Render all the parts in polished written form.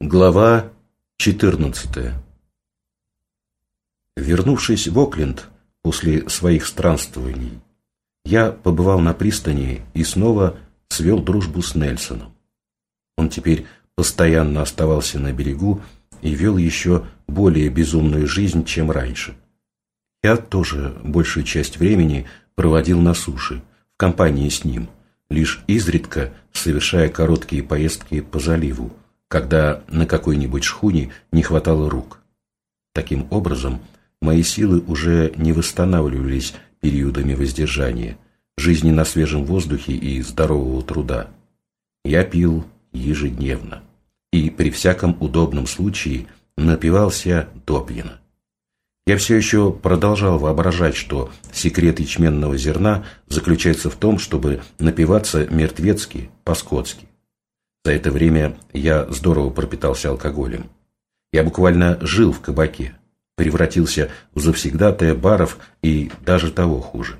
Глава 14. Вернувшись в Окленд после своих странствований, я побывал на пристани и снова свел дружбу с Нельсоном. Он теперь постоянно оставался на берегу и вел еще более безумную жизнь, чем раньше. Я тоже большую часть времени проводил на суше, в компании с ним, лишь изредка совершая короткие поездки по заливу, когда на какой-нибудь шхуне не хватало рук. Таким образом, мои силы уже не восстанавливались периодами воздержания, жизни на свежем воздухе и здорового труда. Я пил ежедневно и при всяком удобном случае напивался допьяна. Я все еще продолжал воображать, что секрет ячменного зерна заключается в том, чтобы напиваться мертвецки, по-скотски. За это время я здорово пропитался алкоголем. Я буквально жил в кабаке, превратился в завсегдатая баров и даже того хуже.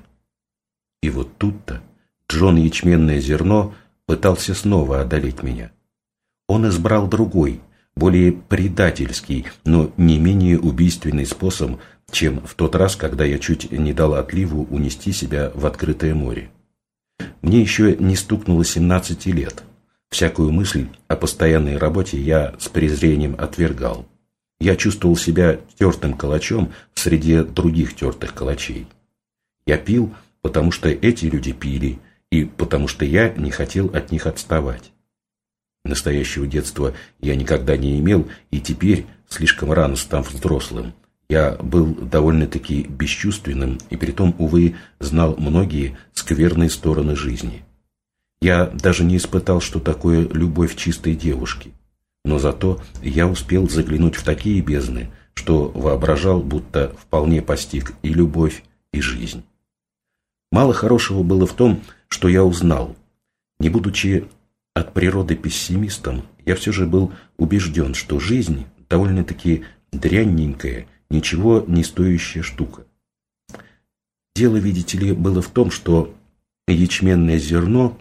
И вот тут-то Джон Ячменное зерно пытался снова одолеть меня. Он избрал другой, более предательский, но не менее убийственный способ, чем в тот раз, когда я чуть не дал отливу унести себя в открытое море. Мне еще не стукнуло 17 лет. Всякую мысль о постоянной работе я с презрением отвергал. Я чувствовал себя тертым калачом среди других тертых калачей. Я пил, потому что эти люди пили, и потому что я не хотел от них отставать. Настоящего детства я никогда не имел, и теперь, слишком рано став взрослым, я был довольно-таки бесчувственным и притом, увы, знал многие скверные стороны жизни. Я даже не испытал, что такое любовь чистой девушки, но зато я успел заглянуть в такие бездны, что воображал, будто вполне постиг и любовь, и жизнь. Мало хорошего было в том, что я узнал. Не будучи от природы пессимистом, я все же был убежден, что жизнь довольно-таки дрянненькая, ничего не стоящая штука. Дело, видите ли, было в том, что ячменное зерно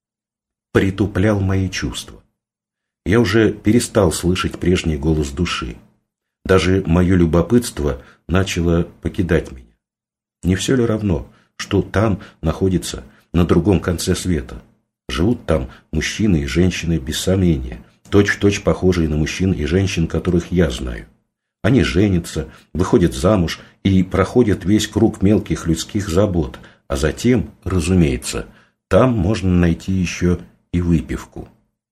притуплял мои чувства. Я уже перестал слышать прежний голос души. Даже мое любопытство начало покидать меня. Не все ли равно, что там находится, на другом конце света? Живут там мужчины и женщины, без сомнения, точь-в-точь похожие на мужчин и женщин, которых я знаю. Они женятся, выходят замуж и проходят весь круг мелких людских забот, а затем, разумеется, там можно найти еще и выпивку.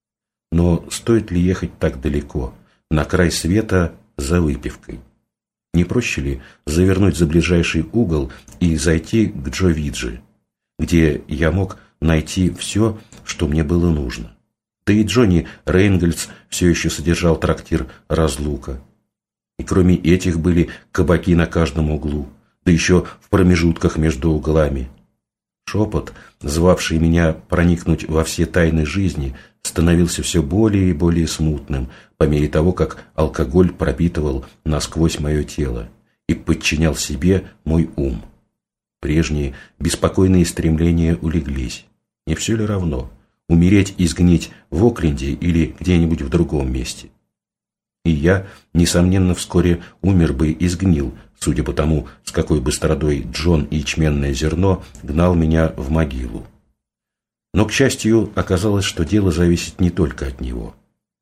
Но стоит ли ехать так далеко, на край света, за выпивкой? Не проще ли завернуть за ближайший угол и зайти к Джо Виджи, где я мог найти все, что мне было нужно? Да и Джонни Рейнгольдс все еще содержал трактир «Разлука». И кроме этих были кабаки на каждом углу, да еще в промежутках между углами. Шепот, звавший меня проникнуть во все тайны жизни, становился все более и более смутным по мере того, как алкоголь пропитывал насквозь мое тело и подчинял себе мой ум. Прежние беспокойные стремления улеглись. Не все ли равно, умереть и сгнить в Окленде или где-нибудь в другом месте? И я, несомненно, вскоре умер бы и сгнил, судя по тому, с какой быстродой Джон и ячменное зерно гнал меня в могилу. Но, к счастью, оказалось, что дело зависит не только от него.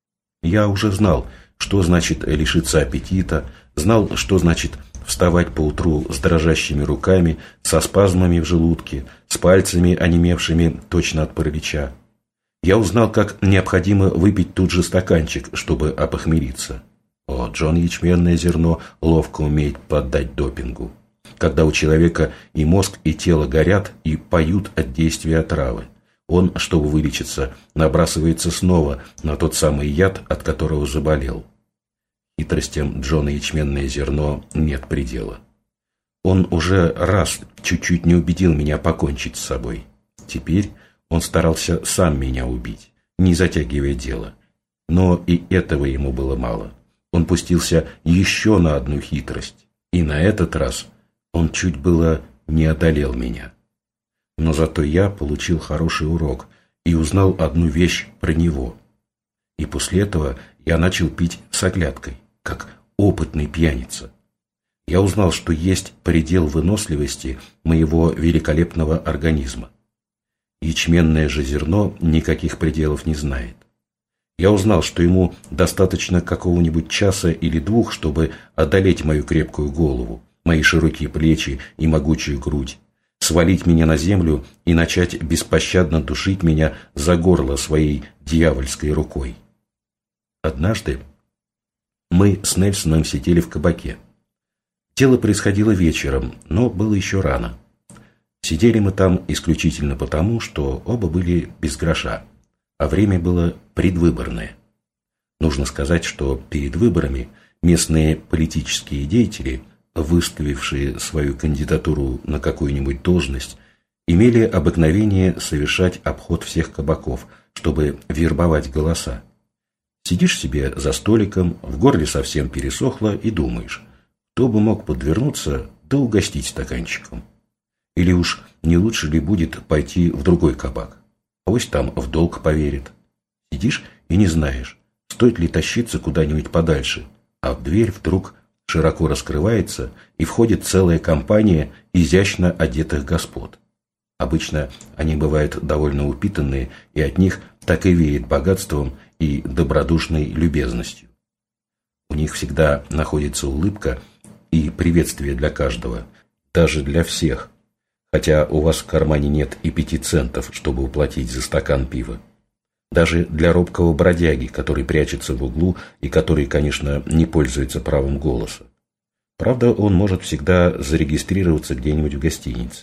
Я уже знал, что значит лишиться аппетита, знал, что значит вставать поутру с дрожащими руками, со спазмами в желудке, с пальцами, онемевшими точно от паралича. Я узнал, как необходимо выпить тут же стаканчик, чтобы опохмелиться. О, Джон Ячменное зерно ловко умеет поддать допингу, когда у человека и мозг, и тело горят и поют от действия отравы. Он, чтобы вылечиться, набрасывается снова на тот самый яд, от которого заболел. Хитростям Джона Ячменное зерно нет предела. Он уже раз чуть-чуть не убедил меня покончить с собой. Теперь он старался сам меня убить, не затягивая дело. Но и этого ему было мало. Он пустился еще на одну хитрость, и на этот раз он чуть было не одолел меня. Но зато я получил хороший урок и узнал одну вещь про него. И после этого я начал пить с оглядкой, как опытный пьяница. Я узнал, что есть предел выносливости моего великолепного организма. Ячменное же зерно никаких пределов не знает. Я узнал, что ему достаточно какого-нибудь часа или двух, чтобы одолеть мою крепкую голову, мои широкие плечи и могучую грудь, свалить меня на землю и начать беспощадно душить меня за горло своей дьявольской рукой. Однажды мы с Нельсоном сидели в кабаке. Дело происходило вечером, но было еще рано. Сидели мы там исключительно потому, что оба были без гроша, а время было предвыборное. Нужно сказать, что перед выборами местные политические деятели, выставившие свою кандидатуру на какую-нибудь должность, имели обыкновение совершать обход всех кабаков, чтобы вербовать голоса. Сидишь себе за столиком, в горле совсем пересохло и думаешь, кто бы мог подвернуться да угостить стаканчиком. Или уж не лучше ли будет пойти в другой кабак? Авось там в долг поверит. Сидишь и не знаешь, стоит ли тащиться куда-нибудь подальше, а в дверь вдруг широко раскрывается и входит целая компания изящно одетых господ. Обычно они бывают довольно упитанные, и от них так и веет богатством и добродушной любезностью. У них всегда находится улыбка и приветствие для каждого, даже для всех, хотя у вас в кармане нет и 5 центов, чтобы уплатить за стакан пива. Даже для робкого бродяги, который прячется в углу и который, конечно, не пользуется правом голоса. Правда, он может всегда зарегистрироваться где-нибудь в гостинице.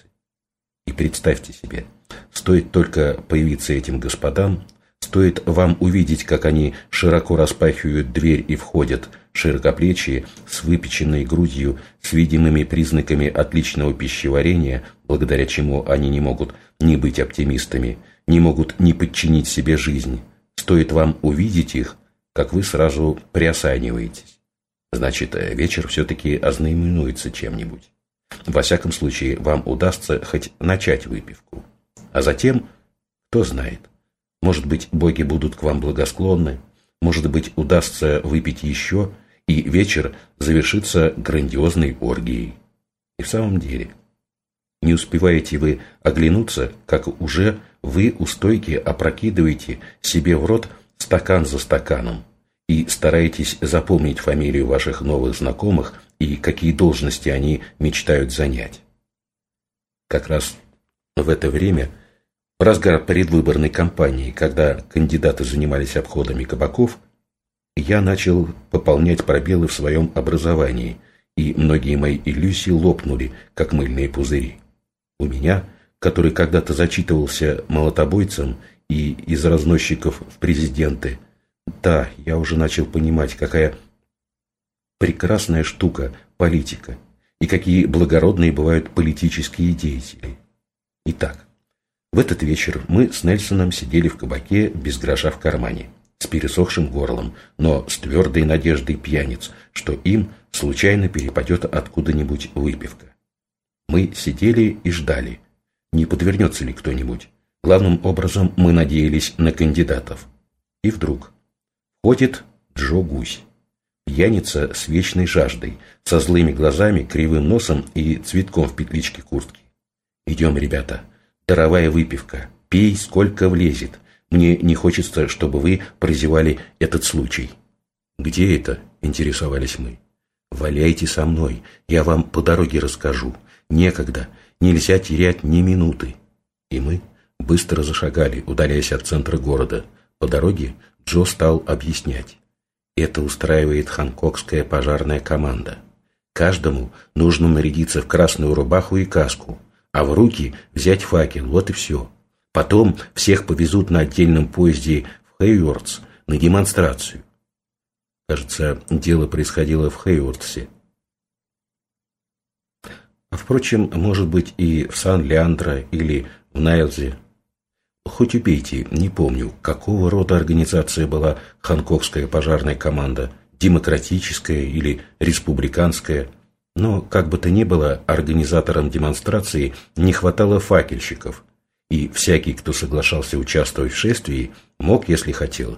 И представьте себе, стоит только появиться этим господам, стоит вам увидеть, как они широко распахивают дверь и входят, широкоплечие, с выпеченной грудью, с видимыми признаками отличного пищеварения, благодаря чему они не могут ни быть оптимистами, не могут ни подчинить себе жизнь. Стоит вам увидеть их, как вы сразу приосаниваетесь. Значит, вечер все-таки ознаменуется чем-нибудь. Во всяком случае, вам удастся хоть начать выпивку. А затем, кто знает, может быть, боги будут к вам благосклонны, может быть, удастся выпить еще, и вечер завершится грандиозной оргией. И в самом деле, не успеваете вы оглянуться, как уже вы у стойки опрокидываете себе в рот стакан за стаканом и стараетесь запомнить фамилию ваших новых знакомых и какие должности они мечтают занять. Как раз в это время, в разгар предвыборной кампании, когда кандидаты занимались обходами кабаков, я начал пополнять пробелы в своем образовании, и многие мои иллюзии лопнули, как мыльные пузыри. У меня, который когда-то зачитывался молотобойцем и из разносчиков в президенты, да, я уже начал понимать, какая прекрасная штука политика, и какие благородные бывают политические деятели. Итак, в этот вечер мы с Нельсоном сидели в кабаке без гроша в кармане, с пересохшим горлом, но с твердой надеждой пьяниц, что им случайно перепадет откуда-нибудь выпивка. Мы сидели и ждали, не подвернется ли кто-нибудь. Главным образом мы надеялись на кандидатов. И вдруг входит Джо Гусь, пьяница с вечной жаждой, со злыми глазами, кривым носом и цветком в петличке куртки. «Идем, ребята, даровая выпивка, пей, сколько влезет. Мне не хочется, чтобы вы прозевали этот случай». «Где это?» – интересовались мы. «Валяйте со мной, я вам по дороге расскажу. Некогда, нельзя терять ни минуты». И мы быстро зашагали, удаляясь от центра города. По дороге Джо стал объяснять. Это устраивает ханкокская пожарная команда. Каждому нужно нарядиться в красную рубаху и каску, а в руки взять факел, вот и все. Потом всех повезут на отдельном поезде в Хейвордс на демонстрацию. Кажется, дело происходило в Хейвордсе. А впрочем, может быть и в Сан-Леандро или в Найлзе. Хоть убейте, не помню, какого рода организация была ханкокская пожарная команда, демократическая или республиканская. Но, как бы то ни было, организаторам демонстрации не хватало факельщиков, и всякий, кто соглашался участвовать в шествии, мог, если хотел,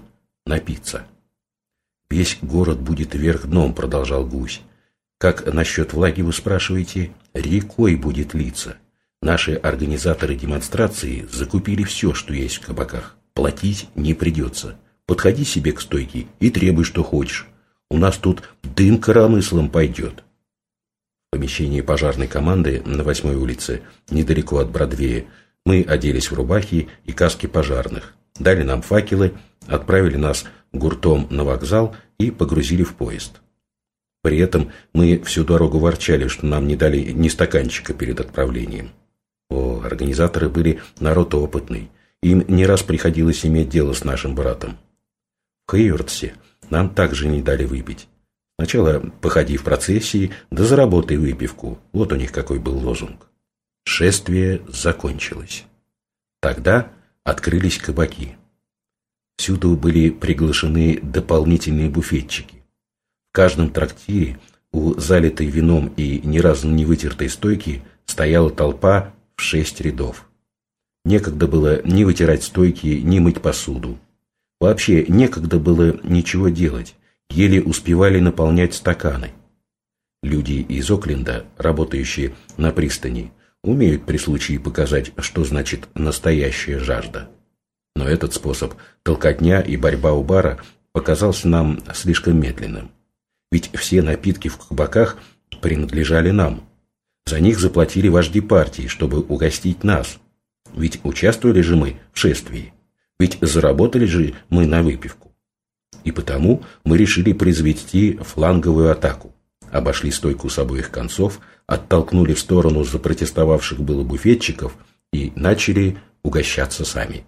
напиться. «Весь город будет вверх дном», — продолжал Гусь. «Как насчет влаги, вы спрашиваете? Рекой будет литься. Наши организаторы демонстрации закупили все, что есть в кабаках. Платить не придется. Подходи себе к стойке и требуй, что хочешь. У нас тут дым коромыслом пойдет». В помещении пожарной команды на 8-й улице, недалеко от Бродвея, мы оделись в рубахи и каски пожарных, дали нам факелы, отправили нас гуртом на вокзал и погрузили в поезд. При этом мы всю дорогу ворчали, что нам не дали ни стаканчика перед отправлением. Организаторы были народ опытный. Им не раз приходилось иметь дело с нашим братом. В Хейвардсе нам также не дали выпить. Сначала походи в процессии, да заработай выпивку. Вот у них какой был лозунг. Шествие закончилось. Тогда открылись кабаки. Всюду были приглашены дополнительные буфетчики. В каждом трактире у залитой вином и ни разу не вытертой стойки стояла толпа в 6 рядов. Некогда было ни вытирать стойки, ни мыть посуду. Вообще некогда было ничего делать, еле успевали наполнять стаканы. Люди из Окленда, работающие на пристани, умеют при случае показать, что значит настоящая жажда. Но этот способ толкотня и борьба у бара показался нам слишком медленным. Ведь все напитки в кабаках принадлежали нам. За них заплатили вожди партии, чтобы угостить нас. Ведь участвовали же мы в шествии. Ведь заработали же мы на выпивку. И потому мы решили произвести фланговую атаку. Обошли стойку с обоих концов, оттолкнули в сторону запротестовавших было буфетчиков и начали угощаться сами.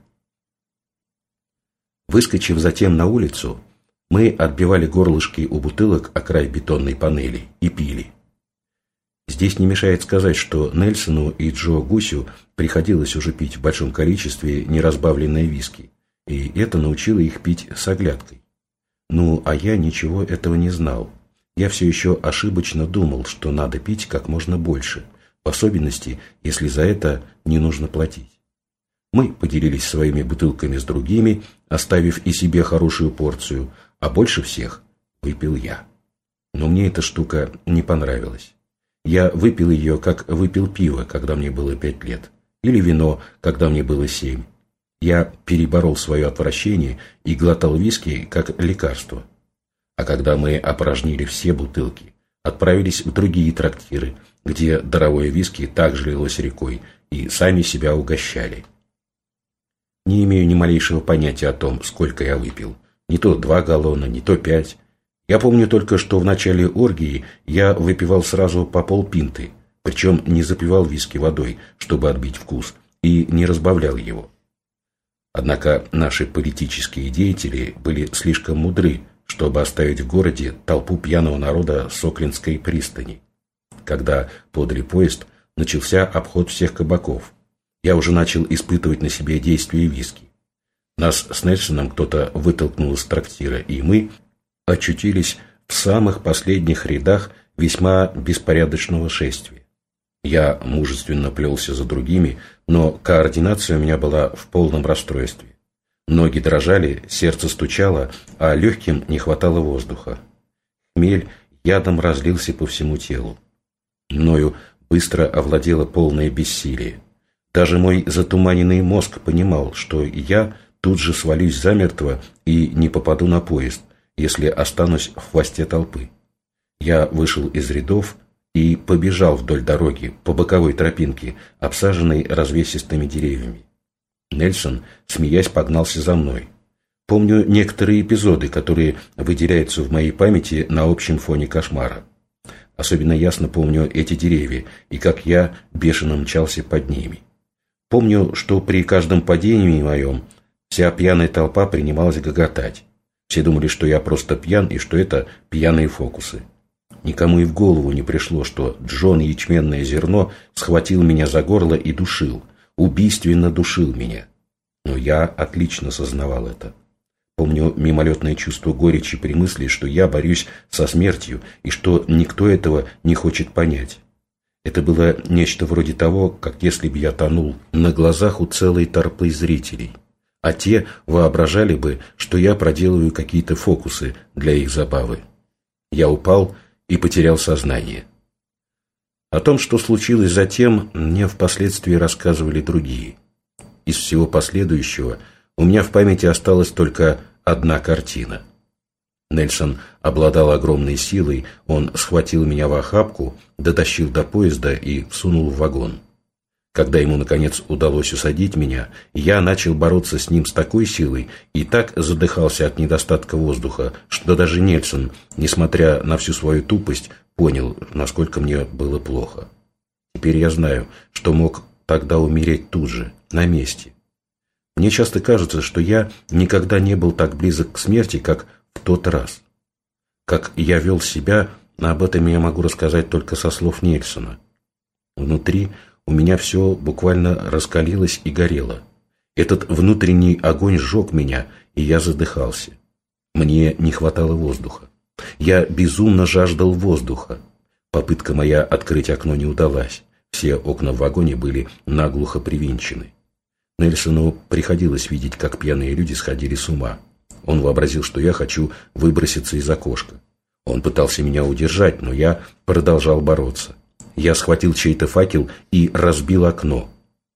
Выскочив затем на улицу, мы отбивали горлышки у бутылок о край бетонной панели и пили. Здесь не мешает сказать, что Нельсону и Джо Гусю приходилось уже пить в большом количестве неразбавленное виски, и это научило их пить с оглядкой. Ну, а я ничего этого не знал. Я все еще ошибочно думал, что надо пить как можно больше, в особенности, если за это не нужно платить. Мы поделились своими бутылками с другими, оставив и себе хорошую порцию, а больше всех выпил я. Но мне эта штука не понравилась. Я выпил ее, как выпил пиво, когда мне было 5 лет, или вино, когда мне было 7. Я переборол свое отвращение и глотал виски, как лекарство. А когда мы опорожнили все бутылки, отправились в другие трактиры, где даровое виски также лилось рекой, и сами себя угощали. Не имею ни малейшего понятия о том, сколько я выпил. Не то 2 галлона, не то 5. Я помню только, что в начале оргии я выпивал сразу по полпинты, причем не запивал виски водой, чтобы отбить вкус, и не разбавлял его. Однако наши политические деятели были слишком мудры, чтобы оставить в городе толпу пьяного народа с Оклендской пристани. Когда подали поезд, начался обход всех кабаков. Я уже начал испытывать на себе действие виски. Нас с Нельсоном кто-то вытолкнул из трактира, и мы очутились в самых последних рядах весьма беспорядочного шествия. Я мужественно плелся за другими, но координация у меня была в полном расстройстве. Ноги дрожали, сердце стучало, а легким не хватало воздуха. Хмель ядом разлился по всему телу. Мною быстро овладело полное бессилие. Даже мой затуманенный мозг понимал, что я тут же свалюсь замертво и не попаду на поезд, если останусь в хвосте толпы. Я вышел из рядов и побежал вдоль дороги по боковой тропинке, обсаженной развесистыми деревьями. Нельсон, смеясь, погнался за мной. Помню некоторые эпизоды, которые выделяются в моей памяти на общем фоне кошмара. Особенно ясно помню эти деревья и как я бешено мчался под ними. Помню, что при каждом падении моем вся пьяная толпа принималась гоготать. Все думали, что я просто пьян и что это пьяные фокусы. Никому и в голову не пришло, что Джон Ячменное Зерно схватил меня за горло и душил, убийственно душил меня. Но я отлично сознавал это. Помню мимолетное чувство горечи при мысли, что я борюсь со смертью и что никто этого не хочет понять. Это было нечто вроде того, как если бы я тонул на глазах у целой толпы зрителей. а те воображали бы, что я проделываю какие-то фокусы для их забавы. Я упал и потерял сознание. О том, что случилось затем, мне впоследствии рассказывали другие. Из всего последующего у меня в памяти осталась только одна картина. Нельсон обладал огромной силой, он схватил меня в охапку, дотащил до поезда и всунул в вагон. Когда ему, наконец, удалось усадить меня, я начал бороться с ним с такой силой и так задыхался от недостатка воздуха, что даже Нельсон, несмотря на всю свою тупость, понял, насколько мне было плохо. Теперь я знаю, что мог тогда умереть тут же, на месте. Мне часто кажется, что я никогда не был так близок к смерти, как в тот раз. Как я вел себя, об этом я могу рассказать только со слов Нельсона. Внутри у меня все буквально раскалилось и горело. Этот внутренний огонь сжег меня, и я задыхался. Мне не хватало воздуха. Я безумно жаждал воздуха. Попытка моя открыть окно не удалась. Все окна в вагоне были наглухо привинчены. Нельсону приходилось видеть, как пьяные люди сходили с ума. Он вообразил, что я хочу выброситься из окошка. Он пытался меня удержать, но я продолжал бороться. Я схватил чей-то факел и разбил окно.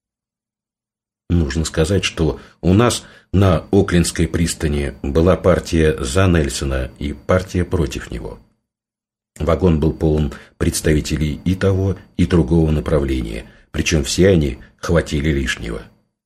Нужно сказать, что у нас на Оклендской пристани была партия за Нельсона и партия против него. Вагон был полон представителей и того, и другого направления, причем все они хватили лишнего.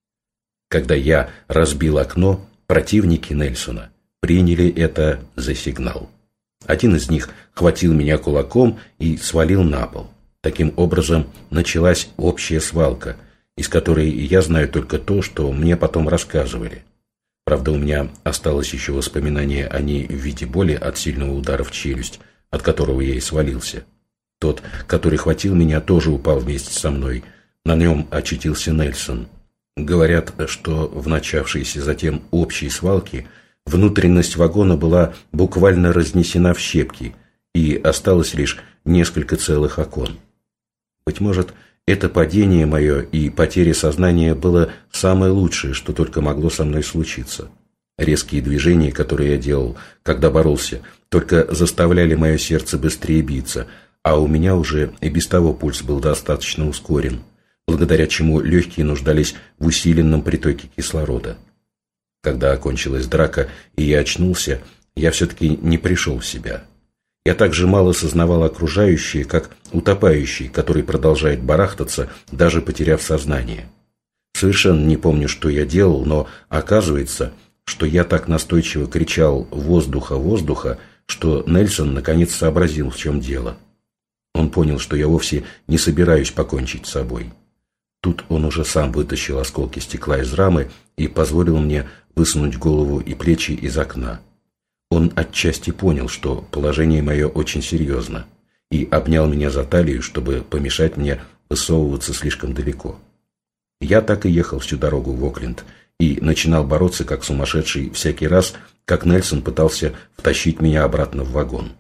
Когда я разбил окно, противники Нельсона приняли это за сигнал. Один из них хватил меня кулаком и свалил на пол. Таким образом, началась общая свалка, из которой я знаю только то, что мне потом рассказывали. Правда, у меня осталось еще воспоминание о ней в виде боли от сильного удара в челюсть, от которого я и свалился. Тот, который хватил меня, тоже упал вместе со мной. На нем очутился Нельсон. Говорят, что в начавшейся затем общей свалке внутренность вагона была буквально разнесена в щепки, и осталось лишь несколько целых окон. Быть может, это падение мое и потеря сознания было самое лучшее, что только могло со мной случиться. Резкие движения, которые я делал, когда боролся, только заставляли мое сердце быстрее биться, а у меня уже и без того пульс был достаточно ускорен, благодаря чему легкие нуждались в усиленном притоке кислорода. Когда окончилась драка и я очнулся, я все-таки не пришел в себя. Я так же мало сознавал окружающее, как утопающий, который продолжает барахтаться, даже потеряв сознание. Совершенно не помню, что я делал, но оказывается, что я так настойчиво кричал «воздуха, воздуха», что Нельсон наконец сообразил, в чем дело. Он понял, что я вовсе не собираюсь покончить с собой. Тут он уже сам вытащил осколки стекла из рамы и позволил мне высунуть голову и плечи из окна. Он отчасти понял, что положение мое очень серьезно, и обнял меня за талию, чтобы помешать мне высовываться слишком далеко. Я так и ехал всю дорогу в Окленд и начинал бороться как сумасшедший всякий раз, как Нельсон пытался втащить меня обратно в вагон.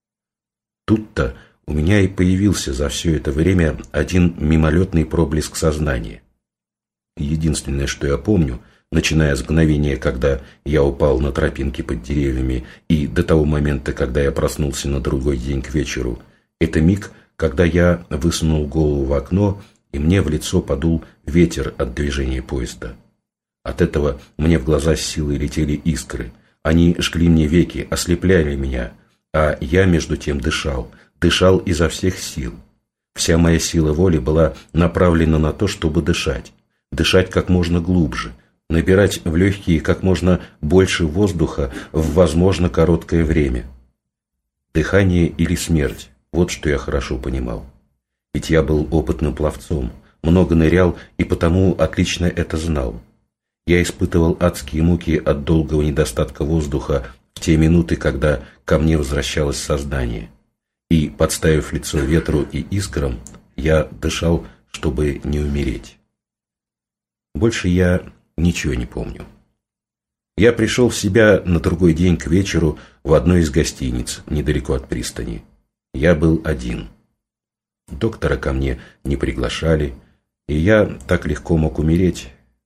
Тут-то у меня и появился за все это время один мимолетный проблеск сознания. Единственное, что я помню, начиная с мгновения, когда я упал на тропинке под деревьями, и до того момента, когда я проснулся на другой день к вечеру, это миг, когда я высунул голову в окно, и мне в лицо подул ветер от движения поезда. От этого мне в глаза с силой летели искры. Они жгли мне веки, ослепляли меня, а я между тем дышал изо всех сил. Вся моя сила воли была направлена на то, чтобы дышать как можно глубже, набирать в легкие как можно больше воздуха в, возможно, короткое время. Дыхание или смерть – вот что я хорошо понимал. Ведь я был опытным пловцом, много нырял и потому отлично это знал. Я испытывал адские муки от долгого недостатка воздуха в те минуты, когда ко мне возвращалось сознание. И, подставив лицо ветру и искрам, я дышал, чтобы не умереть. Больше я ничего не помню. Я пришел в себя на другой день к вечеру в одной из гостиниц, недалеко от пристани. Я был один. Доктора ко мне не приглашали, и я так легко мог умереть.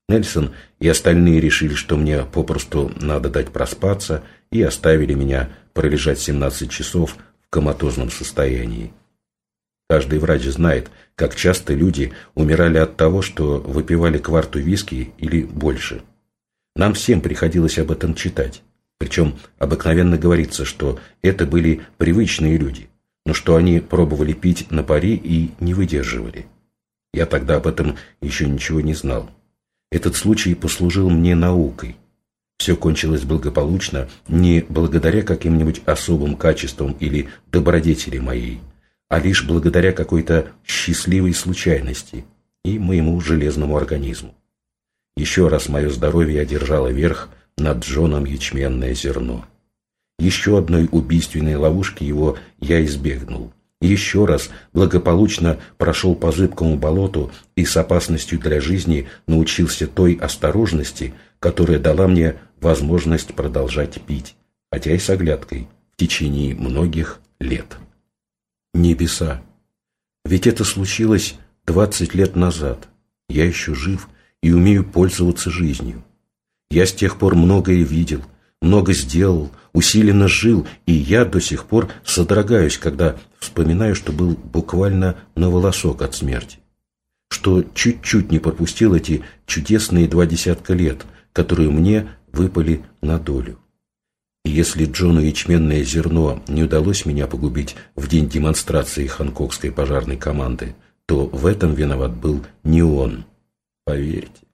Нельсон и остальные решили, что мне попросту надо дать проспаться, и оставили меня пролежать 17 часов в коматозном состоянии. Каждый врач знает, как часто люди умирали от того, что выпивали кварту виски или больше. Нам всем приходилось об этом читать. Причем обыкновенно говорится, что это были привычные люди, но что они пробовали пить на пари и не выдерживали. Я тогда об этом еще ничего не знал. Этот случай послужил мне наукой. Все кончилось благополучно не благодаря каким-нибудь особым качествам или добродетели моей, а лишь благодаря какой-то счастливой случайности и моему железному организму. Еще раз мое здоровье одержало верх над Джоном ячменное зерно. Еще одной убийственной ловушки его я избегнул. Еще раз благополучно прошел по зыбкому болоту и с опасностью для жизни научился той осторожности, которая дала мне возможность продолжать пить, хотя и с оглядкой, в течение многих лет. Небеса! Ведь это случилось 20 лет назад. Я еще жив и умею пользоваться жизнью. Я с тех пор многое видел, много сделал, усиленно жил, и я до сих пор содрогаюсь, когда вспоминаю, что был буквально на волосок от смерти, что чуть-чуть не пропустил эти чудесные 20 лет, которые мне выпали на долю. И если Джону ячменное зерно не удалось меня погубить в день демонстрации ханкокской пожарной команды, то в этом виноват был не он. Поверьте.